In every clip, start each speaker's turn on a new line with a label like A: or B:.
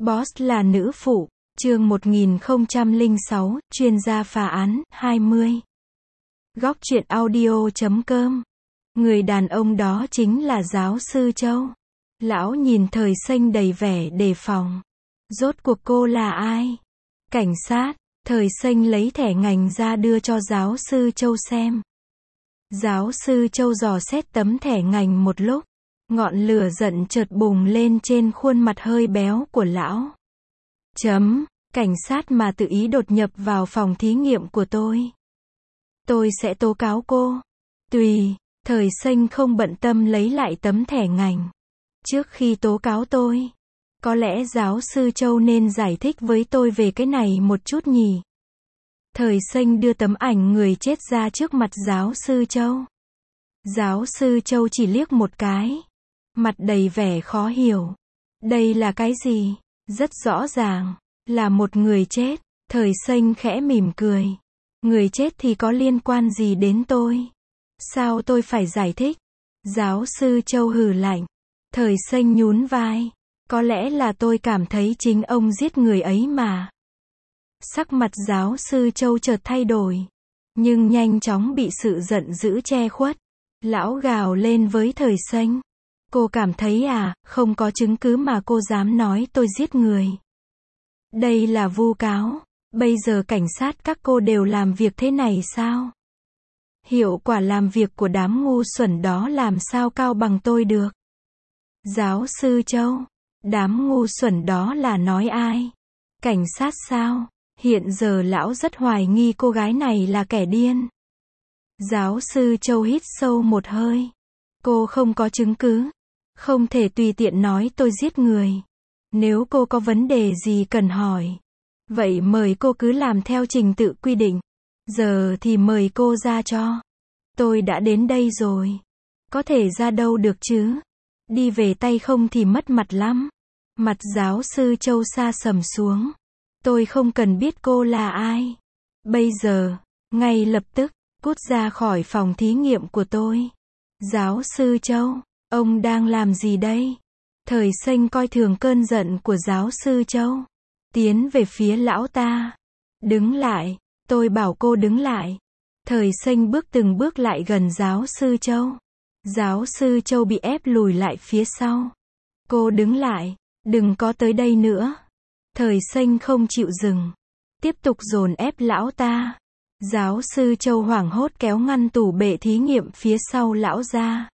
A: Boss là nữ phụ, chương 1006, chuyên gia phá án, 20. Góc truyện audio.com. Người đàn ông đó chính là giáo sư Châu. Lão nhìn Thời Xanh đầy vẻ đề phòng. Rốt cuộc cô là ai? Cảnh sát. Thời Xanh lấy thẻ ngành ra đưa cho giáo sư Châu xem. Giáo sư Châu dò xét tấm thẻ ngành một lúc. Ngọn lửa giận chợt bùng lên trên khuôn mặt hơi béo của lão. Cảnh sát mà tự ý đột nhập vào phòng thí nghiệm của tôi. Tôi sẽ tố cáo cô. Tùy. Thời Xanh không bận tâm lấy lại tấm thẻ ngành. Trước khi tố cáo tôi, có lẽ giáo sư Châu nên giải thích với tôi về cái này một chút nhỉ. Thời Xanh đưa tấm ảnh người chết ra trước mặt giáo sư Châu. Giáo sư Châu chỉ liếc một cái. Mặt đầy vẻ khó hiểu. Đây là cái gì? Rất rõ ràng, là một người chết. Thời Xanh khẽ mỉm cười. Người chết thì có liên quan gì đến tôi? Sao tôi phải giải thích? Giáo sư Châu hừ lạnh. Thời Xanh nhún vai. Có lẽ là tôi cảm thấy chính ông giết người ấy mà. Sắc mặt giáo sư Châu chợt thay đổi. Nhưng nhanh chóng bị sự giận dữ che khuất. Lão gào lên với Thời Xanh. Cô cảm thấy à, không có chứng cứ mà cô dám nói tôi giết người. Đây là vu cáo. Bây giờ cảnh sát các cô đều làm việc thế này sao? Hiệu quả làm việc của đám ngu xuẩn đó làm sao cao bằng tôi được? Giáo sư Châu. Đám ngu xuẩn đó là nói ai? Cảnh sát sao? Hiện giờ lão rất hoài nghi cô gái này là kẻ điên. Giáo sư Châu hít sâu một hơi. Cô không có chứng cứ. Không thể tùy tiện nói tôi giết người. Nếu cô có vấn đề gì cần hỏi, vậy mời cô cứ làm theo trình tự quy định. Giờ thì mời cô ra cho. Tôi đã đến đây rồi. Có thể ra đâu được chứ? Đi về tay không thì mất mặt lắm. Mặt giáo sư Châu sa sầm xuống. Tôi không cần biết cô là ai. Bây giờ, ngay lập tức, cút ra khỏi phòng thí nghiệm của tôi. Giáo sư Châu, ông đang làm gì đây? Thời Xanh coi thường cơn giận của giáo sư Châu. Tiến về phía lão ta. Đứng lại. Tôi bảo cô đứng lại. Thời Xanh bước từng bước lại gần giáo sư Châu. Giáo sư Châu bị ép lùi lại phía sau. Cô đứng lại. Đừng có tới đây nữa. Thời Xanh không chịu dừng. Tiếp tục dồn ép lão ta. Giáo sư Châu hoảng hốt kéo ngăn tủ bệ thí nghiệm phía sau lão ra.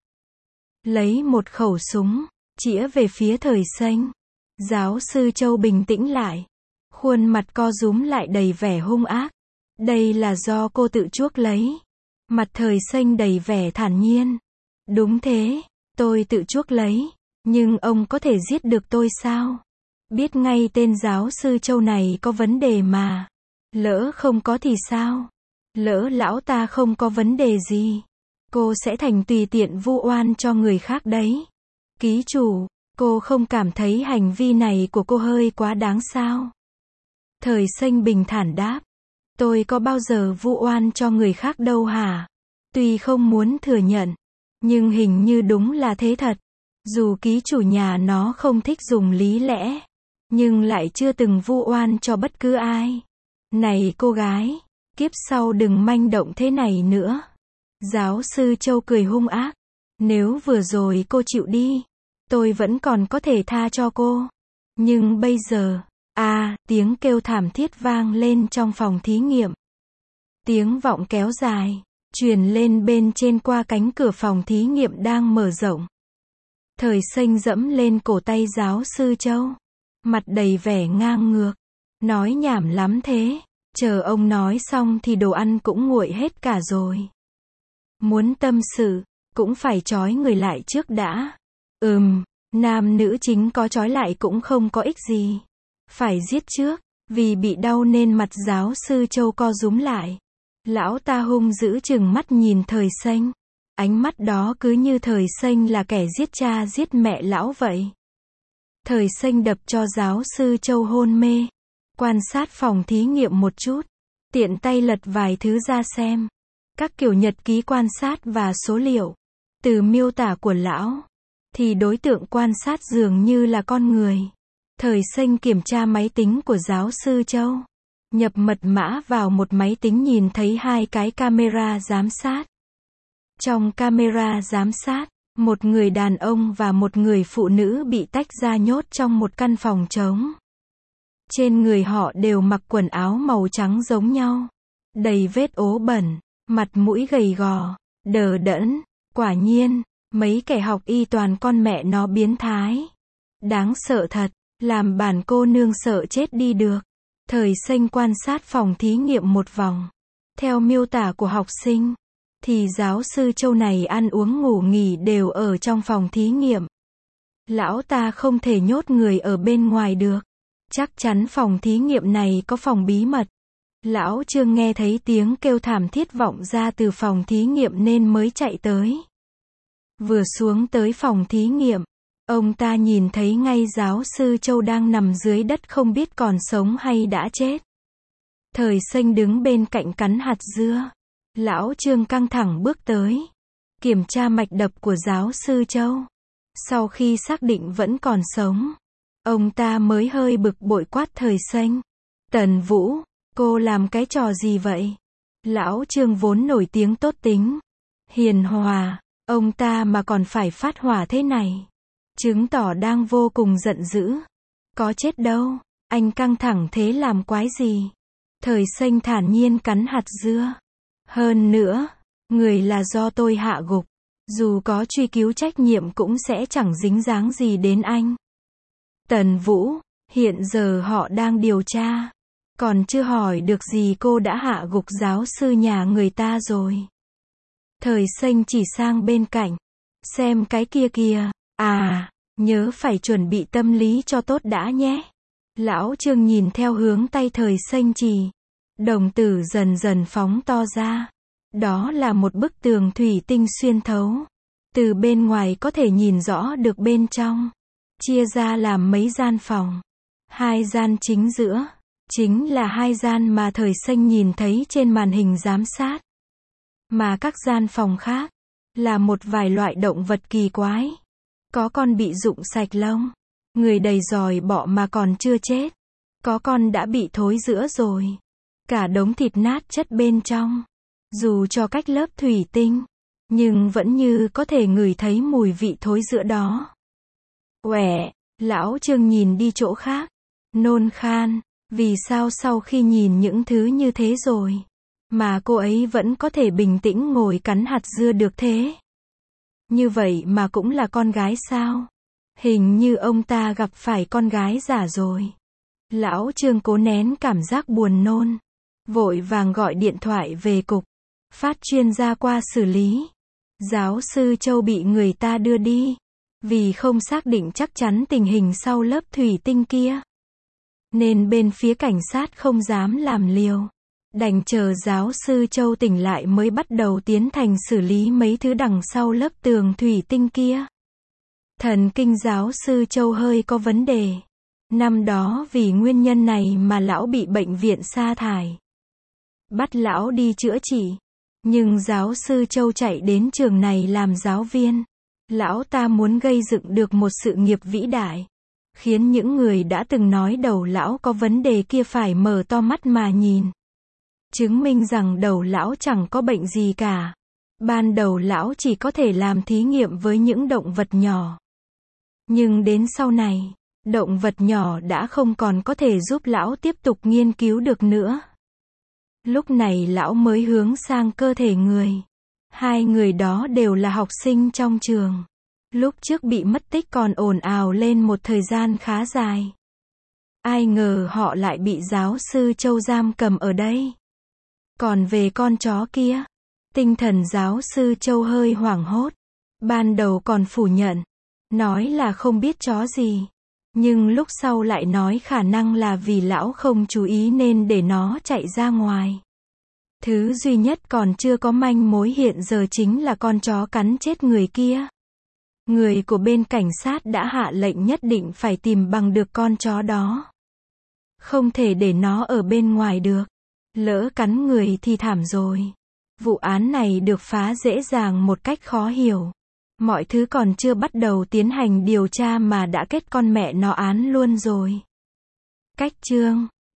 A: Lấy một khẩu súng, chĩa về phía Thời Xanh. Giáo sư Châu bình tĩnh lại. Khuôn mặt co rúm lại đầy vẻ hung ác. Đây là do cô tự chuốc lấy. Mặt Thời Xanh đầy vẻ thản nhiên. Đúng thế, tôi tự chuốc lấy. Nhưng ông có thể giết được tôi sao? Biết ngay tên giáo sư Châu này có vấn đề mà. Lỡ không có thì sao? Lỡ lão ta không có vấn đề gì, cô sẽ thành tùy tiện vu oan cho người khác đấy. Ký chủ, cô không cảm thấy hành vi này của cô hơi quá đáng sao? Thời Xanh bình thản đáp. Tôi có bao giờ vu oan cho người khác đâu hả? Tuy không muốn thừa nhận, nhưng hình như đúng là thế thật. Dù ký chủ nhà nó không thích dùng lý lẽ, nhưng lại chưa từng vu oan cho bất cứ ai. Này cô gái, kiếp sau đừng manh động thế này nữa. Giáo sư Châu cười hung ác. Nếu vừa rồi cô chịu đi, tôi vẫn còn có thể tha cho cô. Nhưng bây giờ, tiếng kêu thảm thiết vang lên trong phòng thí nghiệm. Tiếng vọng kéo dài, truyền lên bên trên qua cánh cửa phòng thí nghiệm đang mở rộng. Thời Xanh dẫm lên cổ tay giáo sư Châu. Mặt đầy vẻ ngang ngược. Nói nhảm lắm thế. Chờ ông nói xong thì đồ ăn cũng nguội hết cả rồi. Muốn tâm sự, cũng phải trói người lại trước đã. Nam nữ chính có trói lại cũng không có ích gì. Phải giết trước, vì bị đau nên mặt giáo sư Châu co rúm lại. Lão ta hung dữ trừng mắt nhìn Thời Xanh. Ánh mắt đó cứ như Thời Xanh là kẻ giết cha giết mẹ lão vậy. Thời Xanh đập cho giáo sư Châu hôn mê. Quan sát phòng thí nghiệm một chút. Tiện tay lật vài thứ ra xem. Các kiểu nhật ký quan sát và số liệu. Từ miêu tả của lão, thì đối tượng quan sát dường như là con người. Thời Xanh kiểm tra máy tính của giáo sư Châu. Nhập mật mã vào một máy tính nhìn thấy hai cái camera giám sát. Trong camera giám sát, một người đàn ông và một người phụ nữ bị tách ra nhốt trong một căn phòng trống. Trên người họ đều mặc quần áo màu trắng giống nhau. Đầy vết ố bẩn, mặt mũi gầy gò, đờ đẫn. Quả nhiên, mấy kẻ học y toàn con mẹ nó biến thái. Đáng sợ thật, làm bản cô nương sợ chết đi được. Thời Xanh quan sát phòng thí nghiệm một vòng. Theo miêu tả của học sinh, thì giáo sư Châu này ăn uống ngủ nghỉ đều ở trong phòng thí nghiệm. Lão ta không thể nhốt người ở bên ngoài được. Chắc chắn phòng thí nghiệm này có phòng bí mật. Lão Trương nghe thấy tiếng kêu thảm thiết vọng ra từ phòng thí nghiệm nên mới chạy tới. Vừa xuống tới phòng thí nghiệm, ông ta nhìn thấy ngay giáo sư Châu đang nằm dưới đất không biết còn sống hay đã chết. Thời Xanh đứng bên cạnh cắn hạt dưa. Lão Trương căng thẳng bước tới, kiểm tra mạch đập của giáo sư Châu. Sau khi xác định vẫn còn sống, ông ta mới hơi bực bội quát Thời Xanh. Tần Vũ, cô làm cái trò gì vậy? Lão Trương vốn nổi tiếng tốt tính, hiền hòa, ông ta mà còn phải phát hỏa thế này, chứng tỏ đang vô cùng giận dữ. Có chết đâu, anh căng thẳng thế làm quái gì? Thời Xanh thản nhiên cắn hạt dưa. Hơn nữa, người là do tôi hạ gục. Dù có truy cứu trách nhiệm cũng sẽ chẳng dính dáng gì đến anh. Tần Vũ, hiện giờ họ đang điều tra. Còn chưa hỏi được gì cô đã hạ gục giáo sư nhà người ta rồi. Thời Xanh chỉ sang bên cạnh. Xem cái kia kìa. À, nhớ phải chuẩn bị tâm lý cho tốt đã nhé. Lão Trương nhìn theo hướng tay Thời Xanh chỉ. Đồng tử dần dần phóng to ra. Đó là một bức tường thủy tinh xuyên thấu. Từ bên ngoài có thể nhìn rõ được bên trong. Chia ra làm mấy gian phòng. Hai gian chính giữa, chính là hai gian mà Thời Xanh nhìn thấy trên màn hình giám sát. Mà các gian phòng khác, là một vài loại động vật kỳ quái. Có con bị rụng sạch lông. Người đầy giòi bọ mà còn chưa chết. Có con đã bị thối rữa rồi. Cả đống thịt nát chất bên trong. Dù cho cách lớp thủy tinh, nhưng vẫn như có thể ngửi thấy mùi vị thối rữa đó. Uể, lão Trương nhìn đi chỗ khác. Nôn khan, vì sao sau khi nhìn những thứ như thế rồi, mà cô ấy vẫn có thể bình tĩnh ngồi cắn hạt dưa được thế? Như vậy mà cũng là con gái sao? Hình như ông ta gặp phải con gái giả rồi. Lão Trương cố nén cảm giác buồn nôn. Vội vàng gọi điện thoại về cục. Phát chuyên gia qua xử lý. Giáo sư Châu bị người ta đưa đi. Vì không xác định chắc chắn tình hình sau lớp thủy tinh kia. Nên bên phía cảnh sát không dám làm liều. Đành chờ giáo sư Châu tỉnh lại mới bắt đầu tiến hành xử lý mấy thứ đằng sau lớp tường thủy tinh kia. Thần kinh giáo sư Châu hơi có vấn đề. Năm đó vì nguyên nhân này mà lão bị bệnh viện sa thải. Bắt lão đi chữa trị. Nhưng giáo sư Châu chạy đến trường này làm giáo viên. Lão ta muốn gây dựng được một sự nghiệp vĩ đại. Khiến những người đã từng nói đầu lão có vấn đề kia phải mở to mắt mà nhìn. Chứng minh rằng đầu lão chẳng có bệnh gì cả. Ban đầu lão chỉ có thể làm thí nghiệm với những động vật nhỏ. Nhưng đến sau này, động vật nhỏ đã không còn có thể giúp lão tiếp tục nghiên cứu được nữa. Lúc này lão mới hướng sang cơ thể người. Hai người đó đều là học sinh trong trường. Lúc trước bị mất tích còn ồn ào lên một thời gian khá dài. Ai ngờ họ lại bị giáo sư Châu giam cầm ở đây. Còn về con chó kia, tinh thần giáo sư Châu hơi hoảng hốt. Ban đầu còn phủ nhận, nói là không biết chó gì. Nhưng lúc sau lại nói khả năng là vì lão không chú ý nên để nó chạy ra ngoài. Thứ duy nhất còn chưa có manh mối hiện giờ chính là con chó cắn chết người kia. Người của bên cảnh sát đã hạ lệnh nhất định phải tìm bằng được con chó đó. Không thể để nó ở bên ngoài được. Lỡ cắn người thì thảm rồi. Vụ án này được phá dễ dàng một cách khó hiểu. Mọi thứ còn chưa bắt đầu tiến hành điều tra mà đã kết con mẹ nó án luôn rồi. Cách chương